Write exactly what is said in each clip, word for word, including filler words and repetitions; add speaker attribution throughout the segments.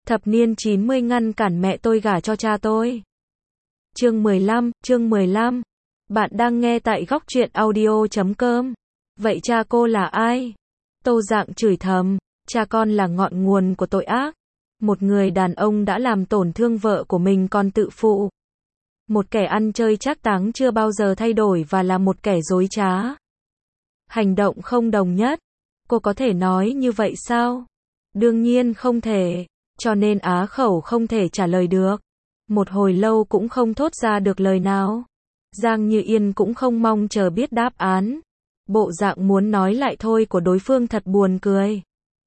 Speaker 1: Thập niên chín mươi ngăn cản mẹ tôi gả cho cha tôi. Chương mười lăm, chương mười lăm. Bạn đang nghe tại góc truyện audio chấm com. Vậy cha cô là ai? Tô Dạng chửi thầm, cha con là ngọn nguồn của tội ác. Một người đàn ông đã làm tổn thương vợ của mình còn tự phụ. Một kẻ ăn chơi trác táng chưa bao giờ thay đổi và là một kẻ dối trá. Hành động không đồng nhất. Cô có thể nói như vậy sao? Đương nhiên không thể. Cho nên á khẩu không thể trả lời được. Một hồi lâu cũng không thốt ra được lời nào. Giang Như Yên cũng không mong chờ biết đáp án. Bộ dạng muốn nói lại thôi của đối phương thật buồn cười.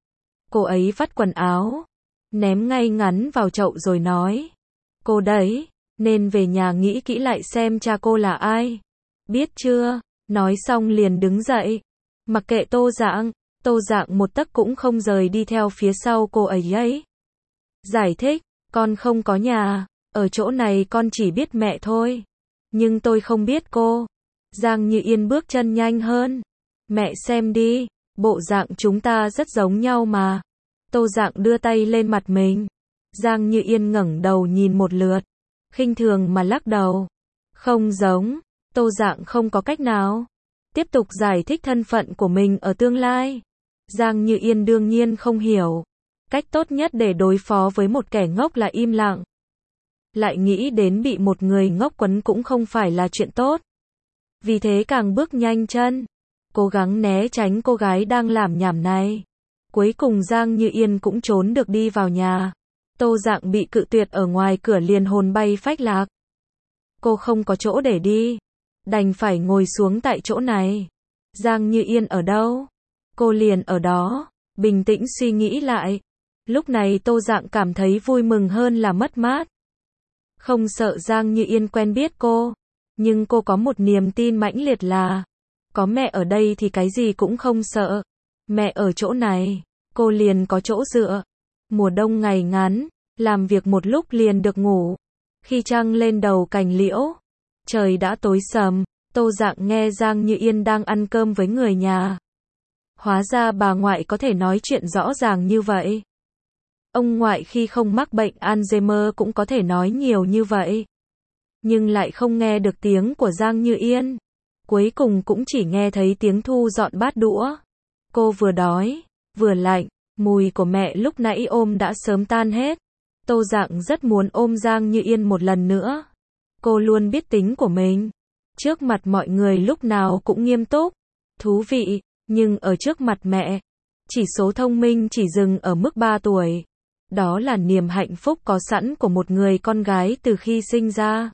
Speaker 1: Cô ấy vắt quần áo, ném ngay ngắn vào chậu rồi nói. Cô đấy, nên về nhà nghĩ kỹ lại xem cha cô là ai. Biết chưa? Nói xong liền đứng dậy. Mặc kệ Tô Dạng, Tô Dạng một tấc cũng không rời đi theo phía sau cô ấy ấy. Giải thích, con không có nhà, ở chỗ này con chỉ biết mẹ thôi. Nhưng tôi không biết cô. Giang Như Yên bước chân nhanh hơn. Mẹ xem đi, bộ dạng chúng ta rất giống nhau mà. Tô Dạng đưa tay lên mặt mình. Giang Như Yên ngẩng đầu nhìn một lượt, khinh thường mà lắc đầu. Không giống. Tô Dạng không có cách nào. Tiếp tục giải thích thân phận của mình ở tương lai. Giang Như Yên đương nhiên không hiểu. Cách tốt nhất để đối phó với một kẻ ngốc là im lặng. Lại nghĩ đến bị một người ngốc quấn cũng không phải là chuyện tốt. Vì thế càng bước nhanh chân, cố gắng né tránh cô gái đang làm nhảm này. Cuối cùng Giang Như Yên cũng trốn được đi vào nhà. Tô Dạng bị cự tuyệt ở ngoài cửa liền hồn bay phách lạc. Cô không có chỗ để đi, đành phải ngồi xuống tại chỗ này. Giang Như Yên ở đâu? Cô liền ở đó, bình tĩnh suy nghĩ lại. Lúc này Tô Dạng cảm thấy vui mừng hơn là mất mát. Không sợ Giang Như Yên quen biết cô, nhưng cô có một niềm tin mãnh liệt là có mẹ ở đây thì cái gì cũng không sợ. Mẹ ở chỗ này, cô liền có chỗ dựa. Mùa đông ngày ngắn, làm việc một lúc liền được ngủ. Khi trăng lên đầu cành liễu, trời đã tối sầm, Tô Dạng nghe Giang Như Yên đang ăn cơm với người nhà. Hóa ra bà ngoại có thể nói chuyện rõ ràng như vậy. Ông ngoại khi không mắc bệnh Alzheimer cũng có thể nói nhiều như vậy. Nhưng lại không nghe được tiếng của Giang Như Yên. Cuối cùng cũng chỉ nghe thấy tiếng Thu dọn bát đũa. Cô vừa đói, vừa lạnh, mùi của mẹ lúc nãy ôm đã sớm tan hết. Tô Dạng rất muốn ôm Giang Như Yên một lần nữa. Cô luôn biết tính của mình. Trước mặt mọi người lúc nào cũng nghiêm túc, thú vị, nhưng ở trước mặt mẹ, chỉ số thông minh chỉ dừng ở mức ba tuổi. Đó là niềm hạnh phúc có sẵn của một người con gái từ khi sinh ra.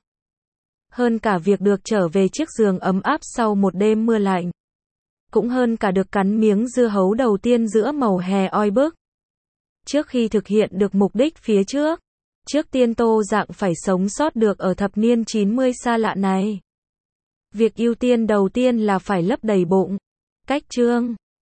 Speaker 1: Hơn cả việc được trở về chiếc giường ấm áp sau một đêm mưa lạnh. Cũng hơn cả được cắn miếng dưa hấu đầu tiên giữa màu hè oi bức. Trước khi thực hiện được mục đích phía trước, trước tiên Tô Dạng phải sống sót được ở thập niên chín mươi xa lạ này. Việc ưu tiên đầu tiên là phải lấp đầy bụng. Cách chương